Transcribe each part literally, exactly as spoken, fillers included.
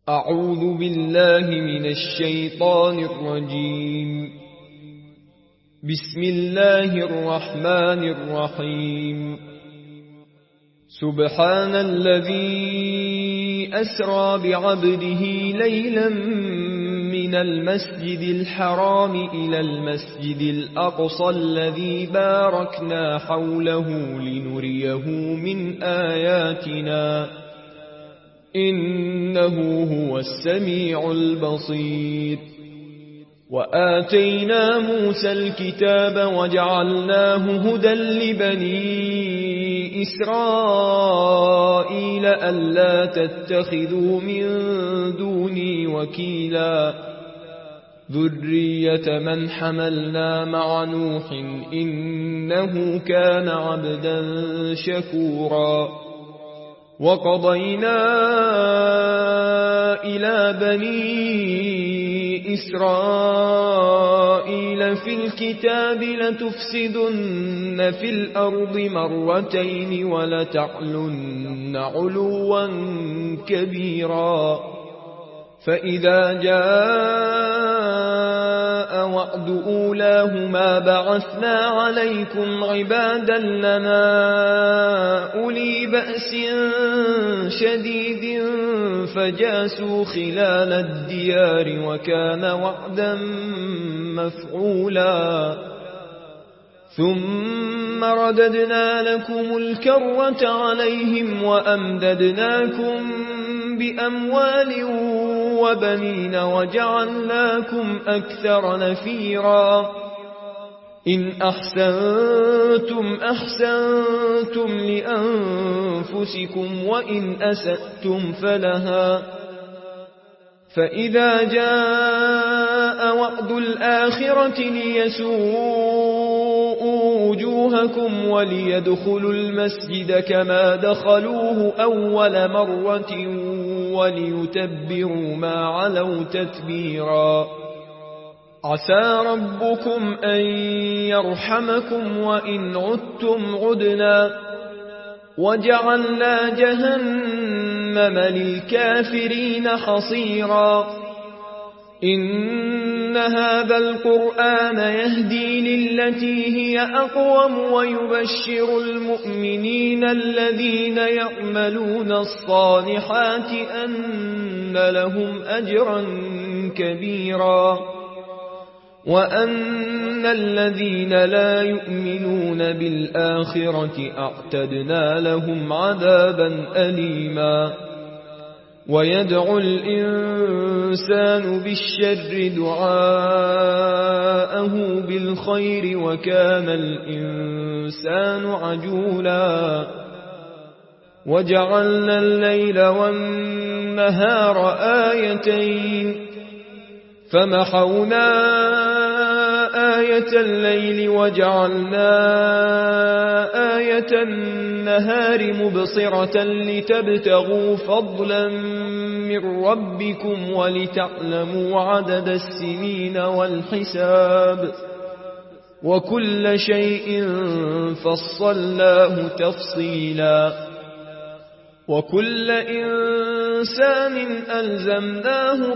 أعوذ بالله من الشيطان الرجيم. بسم الله الرحمن الرحيم. سبحان الذي أسرى بعبده ليلا من المسجد الحرام إلى المسجد الأقصى الذي باركنا حوله لنريه من آياتنا إنه هو السميع البصير. وآتينا موسى الكتاب وجعلناه هدى لبني إسرائيل ألا تتخذوا من دوني وكيلا ذرية من حملنا مع نوح إنه كان عبدا شكورا. وقضينا إلى بني إسرائيل في الكتاب لتفسدن في الأرض مرتين ولتعلن علوا كبيرا. فإذا جاء وعد أولاهما بعثنا عليكم عبادا لنا أولي بأس شديد فجاسوا خلال الديار وكان وعدا مفعولا. ثم رددنا لكم الكرة عليهم وأمددناكم بأموال وبنين وجعلناكم أكثر نفيرا. إن أحسنتم أحسنتم لأنفسكم وإن أسأتم فلها. فإذا جاء وعد الآخرة ليسوءوا وجوهكم وليدخلوا المسجد كما دخلوه أول مرة وليتبروا ما علوا تتبيرا. عسى ربكم أن يرحمكم وإن عدتم عدنا وجعلنا جهنم للكافرين حصيرا. إن هذا القرآن يهدي للتي هي أقوم ويبشر المؤمنين الذين يعملون الصالحات أن لهم أجرا كبيرا وأن الذين لا يؤمنون بالآخرة أعتدنا لهم عذابا أليما. ويدعو الإنسان بالشر دعاءه بالخير وكان الإنسان عجولا. وجعلنا الليل والنهار آيتين فمحونا آية الليل وجعلنا آية النهار مبصرة لتبتغوا فضلا من ربكم ولتعلموا عدد السنين والحساب وكل شيء فصلناه تفصيلا. وكل إنسان ألزمناه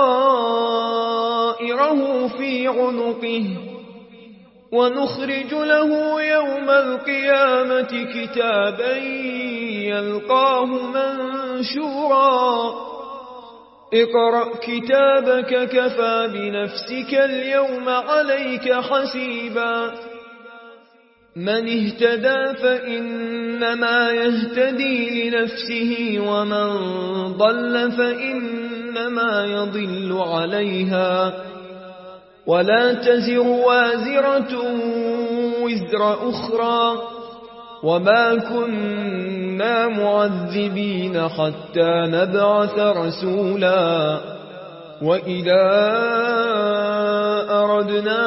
طائره في عنقه ونخرج له يوم القيامة كتابا يلقاه منشورا. اقرأ كتابك كفى بنفسك اليوم عليك حسيبا. من اهتدى فإنما يهتدي لنفسه ومن ضل فإنما يضل عليها ولا تزر وازرة وزر أخرى وما كنا معذبين حتى نبعث رسولا. وإذا أردنا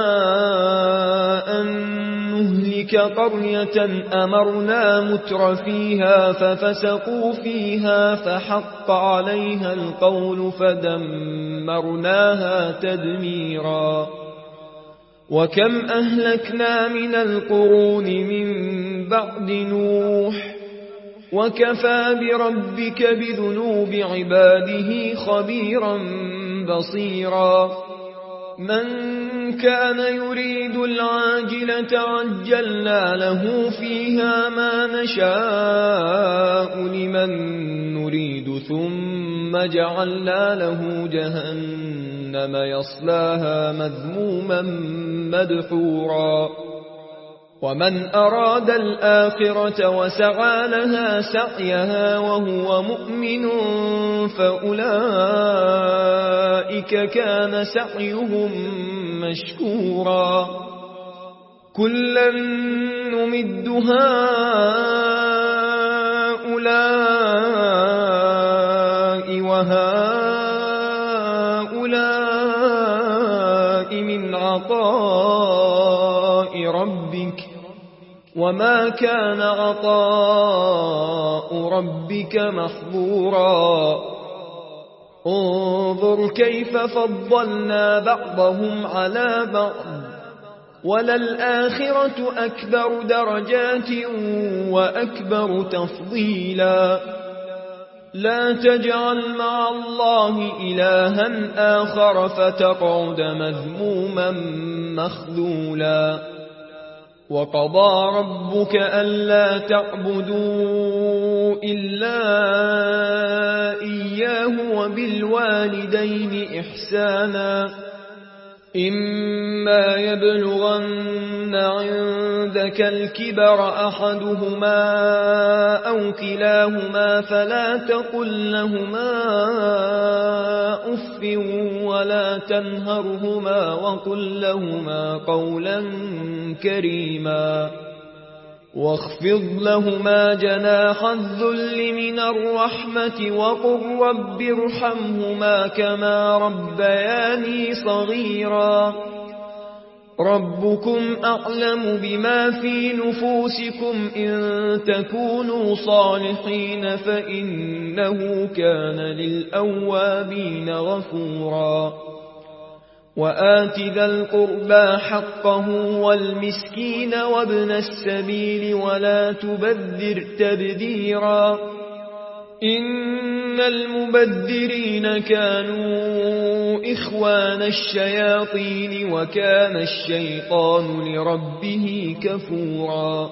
أن نهلك قرية أمرنا متر فيها ففسقوا فيها فحق عليها القول فدمرناها تدميرا. وكم أهلكنا من القرون من بعد نوح وكفى بربك بذنوب عباده خبيرا بصيرا من كان يريد العاجلة عجلنا له فيها ما نشاء لمن نريد ثم جعلنا له جهنم يصلاها مذموما مدحورا ومن أراد الآخرة وسعى لها سعيها وهو مؤمن فأولئك كان سعيهم مشكورا كلا نمد هؤلاء وهؤلاء من عطاء ربك وما كان عطاء ربك محظورا انظر كيف فضلنا بعضهم على بعض وللآخرة أكبر درجات وأكبر تفضيلا لا تجعل مع الله إلها آخر فتقعد مذموما مخذولا وقضى ربك ألا تعبدوا إلا إياه وبالوالدين إحسانا إما يبلغن عندك الكبر أحدهما أو كلاهما فلا تقل لهما أف ولا تنهرهما وقل لهما قولا كريما واخفض لهما جناح الذل من الرحمة وقل رب ارحمهما كما ربياني صغيرا ربكم أعلم بما في نفوسكم إن تكونوا صالحين فإنه كان للأوابين غفورا وآت ذا القربى حقه والمسكين وابن السبيل ولا تبذر تبذيرا إن المبذرين كانوا إخوان الشياطين وكان الشيطان لربه كفورا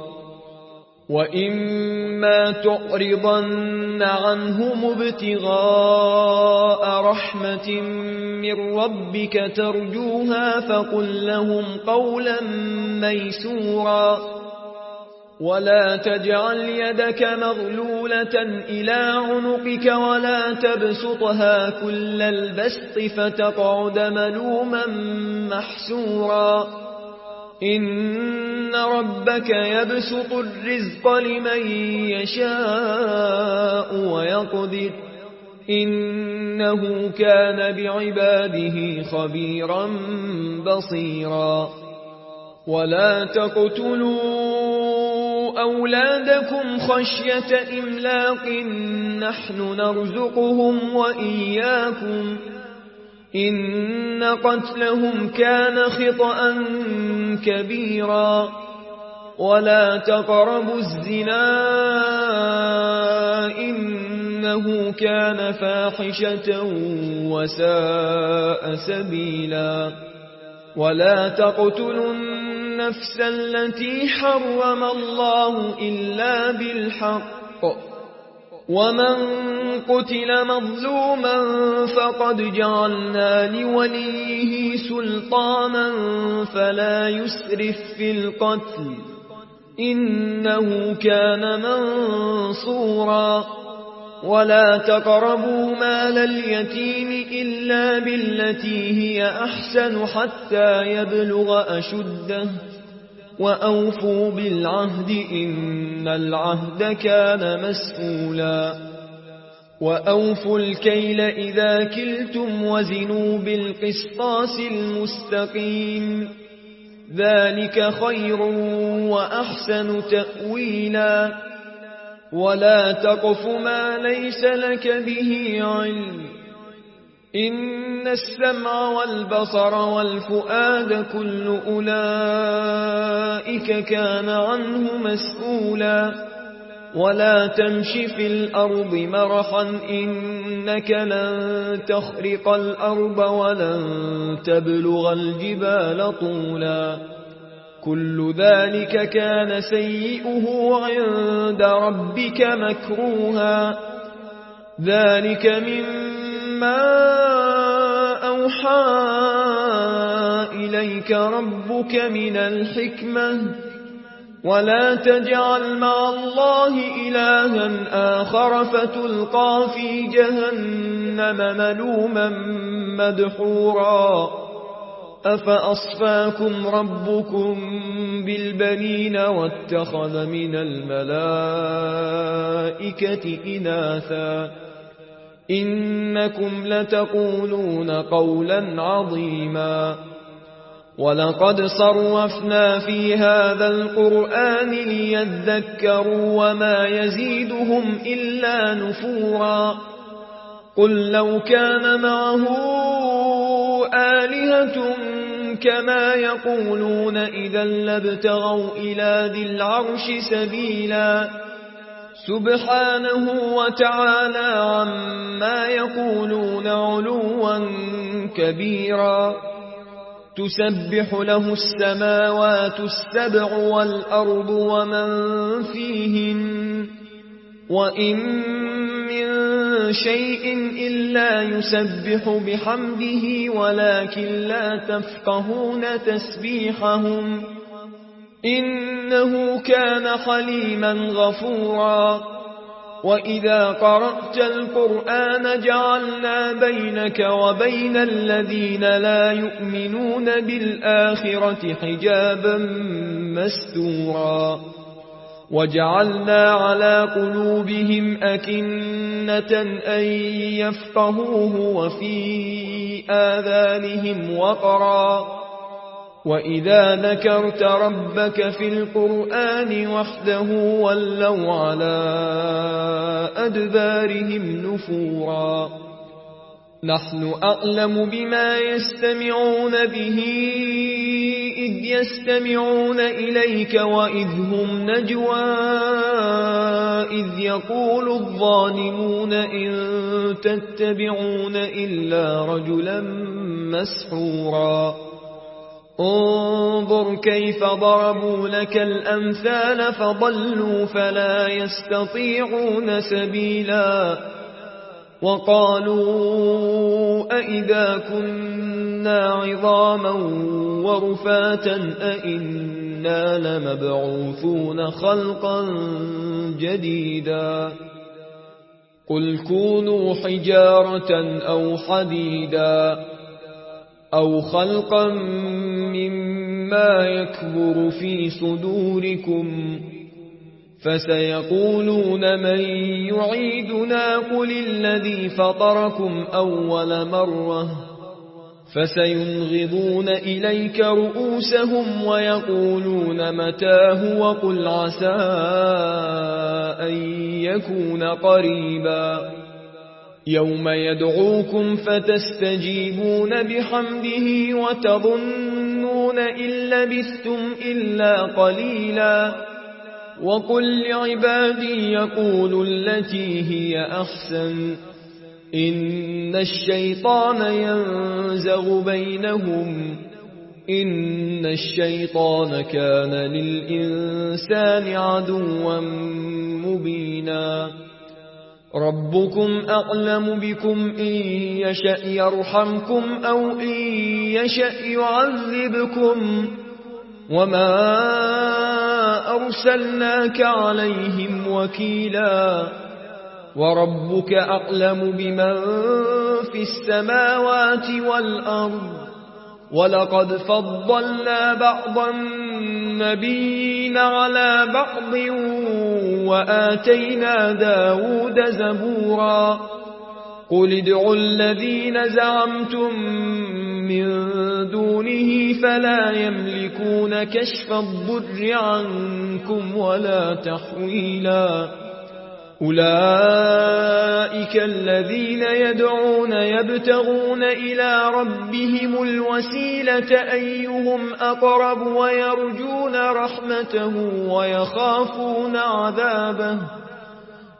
وإما تعرضن عنهم ابتغاء رحمة من ربك ترجوها فقل لهم قولا ميسورا ولا تجعل يدك مغلولة إلى عنقك ولا تبسطها كل البسط فتقعد ملوما محسورا إن ربك يبسط الرزق لمن يشاء ويقدر إنه كان بعباده خبيرا بصيرا ولا تقتلوا أولادكم خشية إملاق نحن نرزقهم وإياكم إن قتلهم كان خطأ كبيرا ولا تقربوا الزنا إنه كان فاحشة وساء سبيلا ولا تقتلوا النفس التي حرم الله إلا بالحق ومن قتل مظلوما فقد جعلنا لوليه سلطانا فلا يسرف في القتل إنه كان منصورا ولا تقربوا مال اليتيم إلا بالتي هي أحسن حتى يبلغ أشده وأوفوا بالعهد إن العهد كان مسؤولا وأوفوا الكيل إذا كلتم وزنوا بالقسطاس المستقيم ذلك خير وأحسن تأويلا ولا تقف ما ليس لك به علم إن السمع والبصر والفؤاد كل أولئك كان عنه مسؤولا ولا تمش في الأرض مرحا إنك لن تخرق الأرض ولن تبلغ الجبال طولا كل ذلك كان سيئه عند ربك مكروها ذلك مما أوحى إليك ربك من الحكمة ولا تجعل مع الله إلها آخر فتلقى في جهنم ملوما مدحورا أفأصفاكم ربكم بالبنين واتخذ من الملائكة إناثا إنكم لتقولون قولا عظيما ولقد صرفنا في هذا القرآن ليذكروا وما يزيدهم إلا نفورا قل لو كان معه آلهة كما يقولون إذا لابتغوا إلى ذي العرش سبيلا سبحانه وتعالى عما يقولون علوا كبيرا تسبح له السماوات السبع والأرض ومن فيهن وإن من شيء إلا يسبح بحمده ولكن لا تفقهون تسبيحهم إنه كان حليما غفورا وإذا قرأت القرآن جعلنا بينك وبين الذين لا يؤمنون بالآخرة حجابا مستورا وجعلنا على قلوبهم أكنة أن يفقهوه وفي آذانهم وقرا وإذا ذكرت ربك في القرآن وحده ولوا على أدبارهم نفورا نحن أعلم بما يستمعون به إذ يستمعون إليك وإذ هم نجوى إذ يقول الظالمون إن تتبعون إلا رجلا مسحورا انظر كيف ضربوا لك الأمثال فضلوا فلا يستطيعون سبيلا وقالوا أئذا كنا عظاما ورفاتا أئنا لمبعوثون خلقا جديدا قل كونوا حجارة أو حديدا أو خلقا مما يكبر في صدوركم فسيقولون من يعيدنا قل الذي فطركم أول مرة فسينغضون إليك رؤوسهم ويقولون متاه وقل عسى أن يكون قريبا يوم يدعوكم فتستجيبون بحمده وتظنون إن لبثتم إلا قليلا وقل لعبادي يقولوا التي هي أحسن إن الشيطان ينزغ بينهم إن الشيطان كان للإنسان عدوا مبينا ربكم أعلم بكم إن يشأ يرحمكم أو إن يشأ يعذبكم وما أرسلناك عليهم وكيلا وربك أعلم بمن في السماوات والأرض ولقد فضلنا بعض النبيين على بعض وآتينا داود زبورا قل ادعوا الذين زعمتم من دونه فلا يملكون كشف الضر عنكم ولا تحويلا أولئك الذين يدعون يبتغون إلى ربهم الوسيلة أيهم أقرب ويرجون رحمته ويخافون عذابه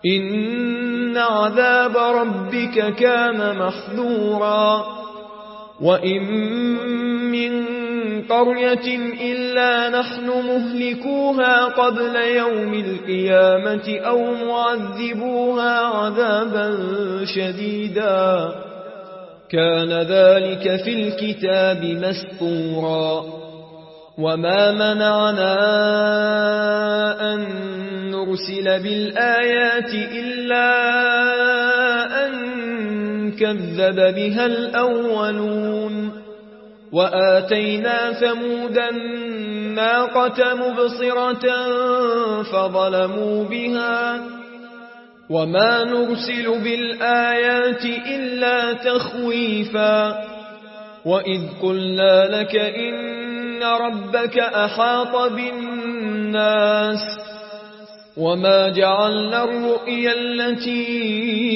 إن عذاب ربك كان محذورا وإن من قرية إلا نحن مهلكوها قبل يوم القيامة أو معذبوها عذابا شديدا كان ذلك في الكتاب مسطورا وما منعنا أن نرسل بالآيات إلا أن كذب بها الأولون وآتينا ثمود الناقة مبصرة فظلموا بها وما نرسل بالآيات إلا تخويفا وإذ قلنا لك إن ربك أحاط بالناس وما جعلنا الرؤيا التي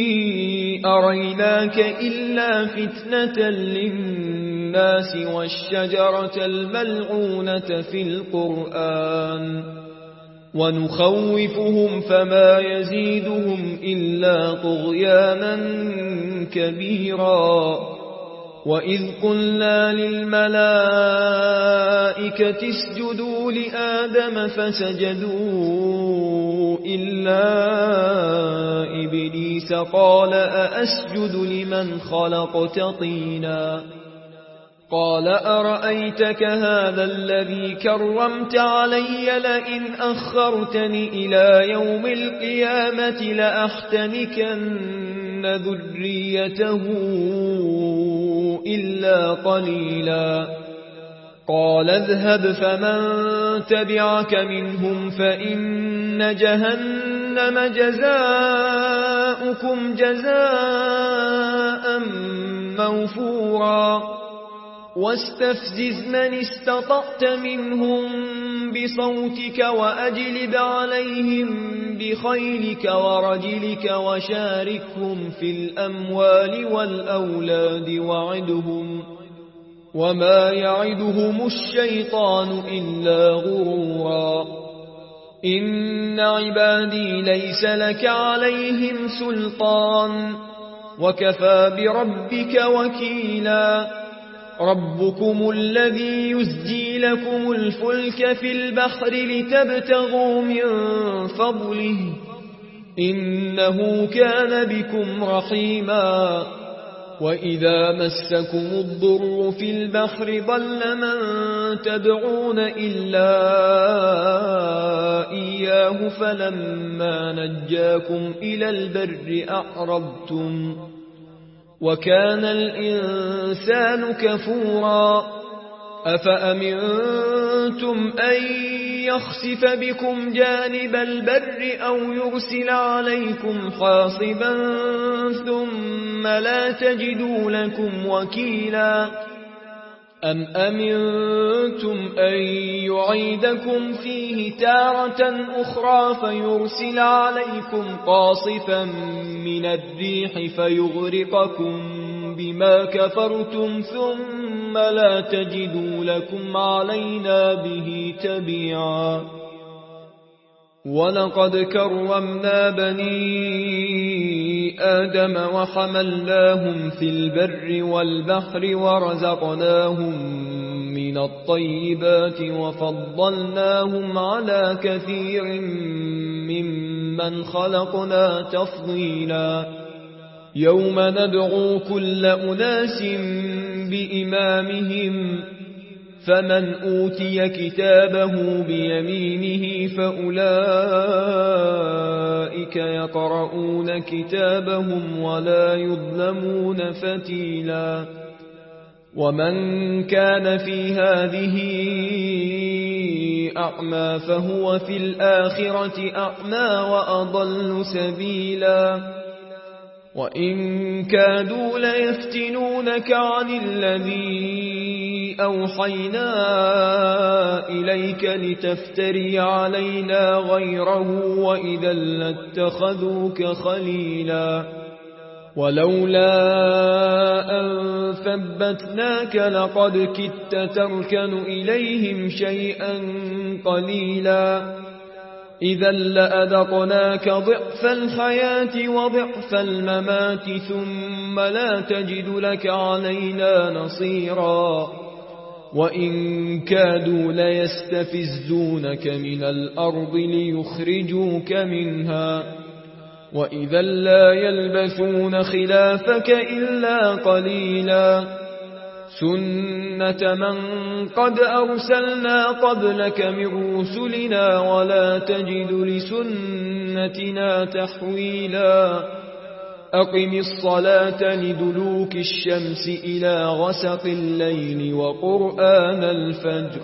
أريناك إلا فتنة للناس والشجرة الملعونة في القرآن ونخوفهم فما يزيدهم إلا طغيانا كبيرا وإذ قلنا للملائكة اسجدوا لآدم فسجدوا إلا إبليس قال أأسجد لمن خلقت طينا قال أرأيتك هذا الذي كرمت علي لئن أخرتني إلى يوم القيامة لأحتنكن ذريته إلا قليلا قال اذهب فمن تبعك منهم فإن جهنم جزاؤكم جزاء موفورا واستفزز من استطعت منهم بصوتك وأجلب عليهم بخيلك ورجلك وشاركهم في الأموال والأولاد وعدهم وما يعدهم الشيطان إلا غرورا إن عبادي ليس لك عليهم سلطان وكفى بربك وكيلا ربكم الذي يزجي لكم الفلك في البحر لتبتغوا من فضله إنه كان بكم رحيما وإذا مسكم الضر في البحر ضل من تدعون إلا إياه فلما نجاكم إلى البر أعرضتم وكان الإنسان كفورا أفأمنتم أن يخسف بكم جانب البر أو يرسل عليكم حاصبا ثم لا تجدوا لكم وكيلا أم أمنتم أن يعيدكم فيه تارة أخرى فيرسل عليكم قاصفا من الريح فيغرقكم بما كفرتم ثم لا تجدوا لكم علينا به تبيعا ولقد كرمنا بني آدم وحملناهم في البر والبحر ورزقناهم من الطيبات وفضلناهم على كثير ممن خلقنا تفضيلا يوم ندعو كل أناس بإمامهم فمن أوتي كتابه بيمينه فأولئك يقرؤون كتابهم ولا يظلمون فتيلا ومن كان في هذه أعمى فهو في الآخرة أعمى وأضل سبيلا وإن كادوا ليفتنونك عن الذي أوحينا إليك لتفتري علينا غيره وإذا لاتخذوك خليلا ولولا أن ثبتناك لقد كدت تركن إليهم شيئا قليلا إذا لأذقناك ضعف الحياة وضعف الممات ثم لا تجد لك علينا نصيرا وإن كادوا ليستفزونك من الأرض ليخرجوك منها وإذا لا يلبثون خلافك إلا قليلا سنة من قد أرسلنا قبلك من رسلنا ولا تجد لسنتنا تحويلا أقم الصلاة لدلوك الشمس إلى غسق الليل وقرآن الفجر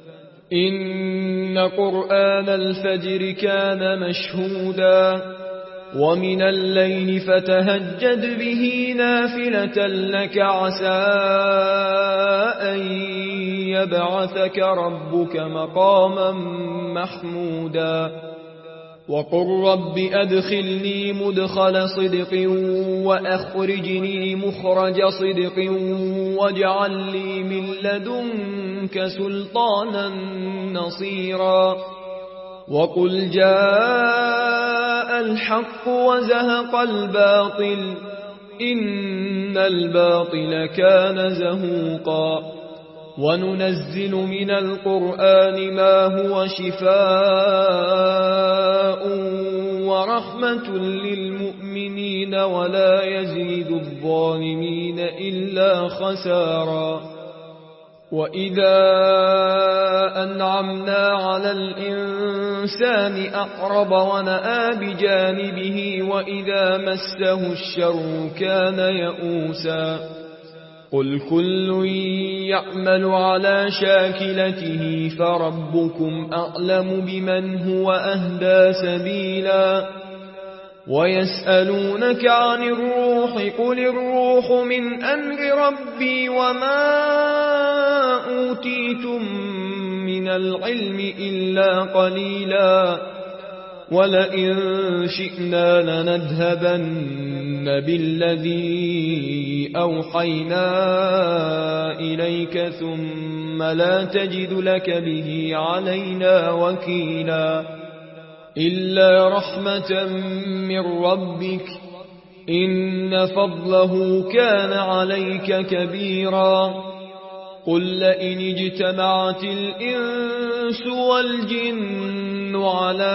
إن قرآن الفجر كان مشهودا ومن الليل فتهجد به نافلة لك عسى أن يبعثك ربك مقاما محمودا وقل رب أدخلني مدخل صدق وأخرجني مخرج صدق واجعل لي من لدنك سلطانا نصيرا وقل جاء الحق وزهق الباطل إن الباطل كان زهوقا وننزل من القرآن ما هو شفاء ورحمة للمؤمنين ولا يزيد الظالمين إلا خسارا وإذا أنعمنا على الإنسان أعرض ونأى بجانبه وإذا مسه الشر كان يئوسا قل كل يعمل على شاكلته فربكم أعلم بمن هو أهدى سبيلا ويسألونك عن الروح قل الروح من أمر ربي وما أوتيتم من العلم إلا قليلا ولئن شئنا لنذهبن بالذي أوحينا إليك ثم لا تجد لك به علينا وكيلا إلا رحمة من ربك إن فضله كان عليك كبيرا قل لئن اجتمعت الإنس والجن على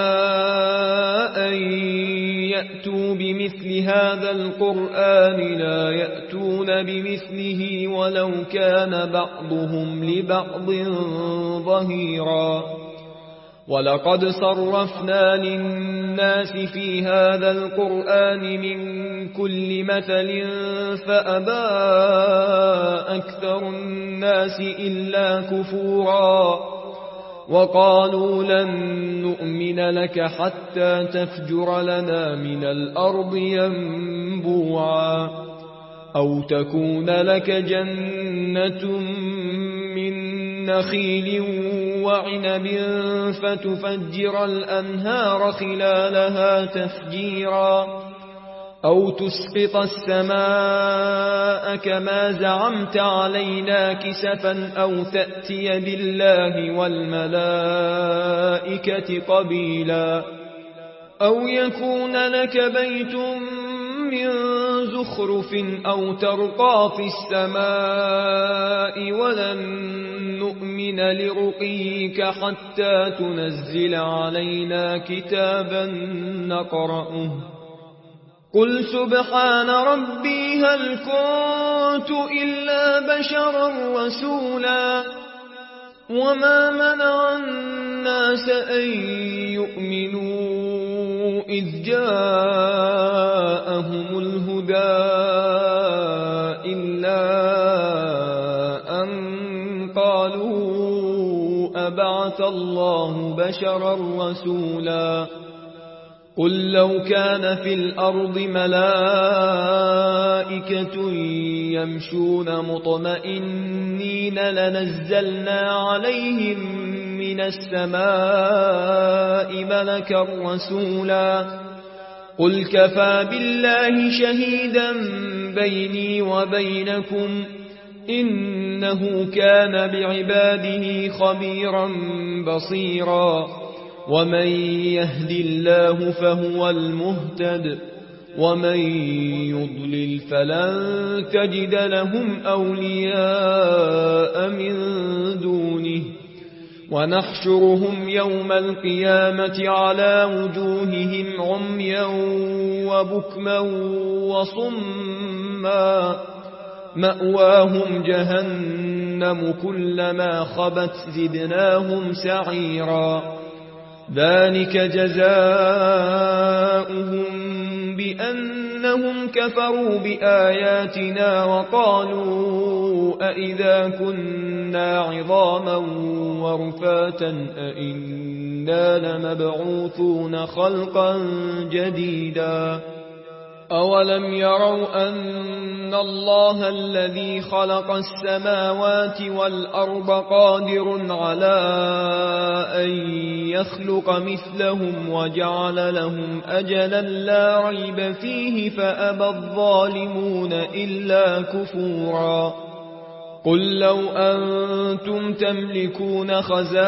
أن يأتوا بمثل هذا القرآن لا يأتون بمثله ولو كان بعضهم لبعض ظهيرا ولقد صرفنا للناس في هذا القرآن من كل مثل فأبى أكثر الناس إلا كفورا وقالوا لن نؤمن لك حتى تفجر لنا من الأرض ينبوعا أو تكون لك جنة من نخيل وعنب فتفجر الأنهار خلالها تفجيرا أو تسقط السماء كما زعمت علينا كسفا أو تأتي بالله والملائكة قبيلا أو يكون لك بيت من زخرف أو ترقى في السماء ولن نؤمن لرقيك حتى تنزل علينا كتابا نقرأه قل سبحان ربي هل كنت إلا بشرا رسولا وما منع الناس أن يؤمنوا إذ جاءهم الهدى إلا أن قالوا أبعث الله بشرا رسولا قل لو كان في الأرض ملائكة يمشون مطمئنين لنزلنا عليهم من السماء ملكا رسولا قل كفى بالله شهيدا بيني وبينكم إنه كان بعباده خبيرا بصيرا ومن يهد الله فهو المهتد ومن يضلل فلن تجد لهم أولياء من دونه ونحشرهم يوم القيامة على وجوههم عميا وبكما وصما مأواهم جهنم كلما خبت زدناهم سعيرا ذلك جزاؤهم بأنهم كفروا بآياتنا وقالوا أئذا كنا عظاما ورفاتا أئنا لمبعوثون خلقا جديدا أولم يروا أن الله الذي خلق السماوات والأرض قادر على أن يخلق مثلهم وجعل لهم أجلا لا ريب فيه فأبى الظالمون إلا كفورا قل لو أنتم تملكون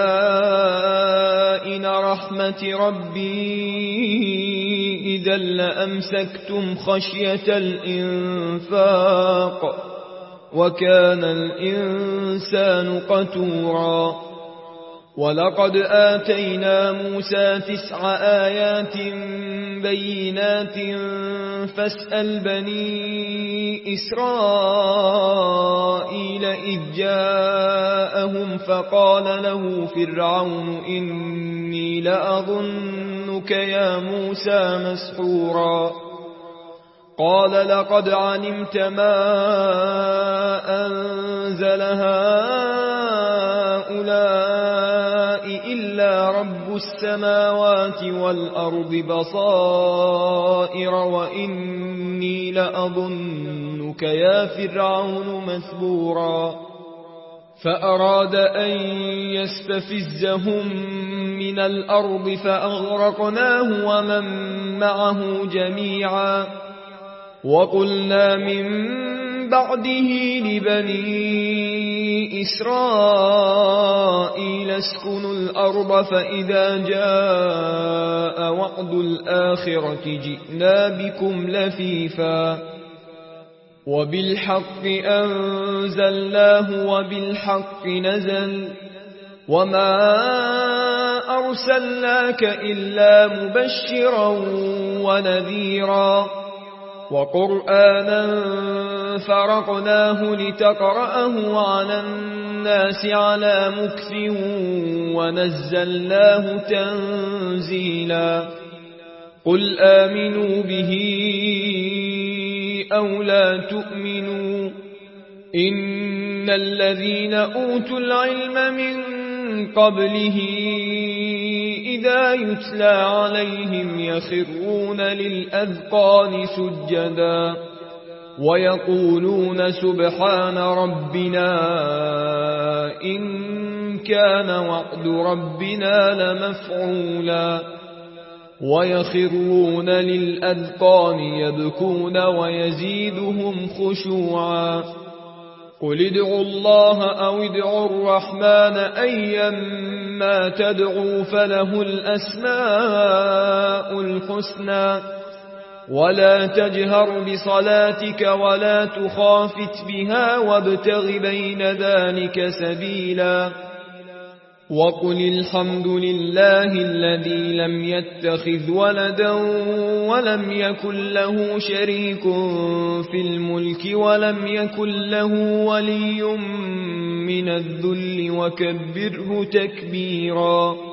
خزائن رحمة ربي إذا لأمسكتم خشية الإنفاق وكان الإنسان قتورا ولقد آتينا موسى تسع آيات بينات فاسأل بني إسرائيل إذ جاءهم فقال له فرعون إني لأظنك يا موسى مسحورا قال لقد علمت ما أنزل هؤلاء إلا رب السماوات والأرض بصائر وإني لأظنك يا فرعون مثبورا فأراد أن يستفزهم من الأرض فأغرقناه ومن معه جميعا وقلنا من بعده لبني إسرائيل اسكنوا الأرض فإذا جاء وعد الآخرة جئنا بكم لفيفا وبالحق أنزلناه وبالحق نزل وما أرسلناك إلا مبشرا ونذيرا وقرآنا فرقناه لتقرأه على الناس على مكث ونزلناه تنزيلا قل آمنوا به أو لا تؤمنوا إن الذين أوتوا العلم من قبله إذا يتلى عليهم يخرون للأذقان سجدا ويقولون سبحان ربنا إن كان وعد ربنا لمفعولا ويخرون للأذقان يبكون ويزيدهم خشوعا قل ادعوا الله أو ادعوا الرحمن أيما تدعوا فله الأسماء الحسنى ولا تجهر بصلاتك ولا تخافت بها وابتغ بين ذلك سبيلا وقل الحمد لله الذي لم يتخذ ولدا ولم يكن له شريك في الملك ولم يكن له ولي من الذل وكبره تكبيرا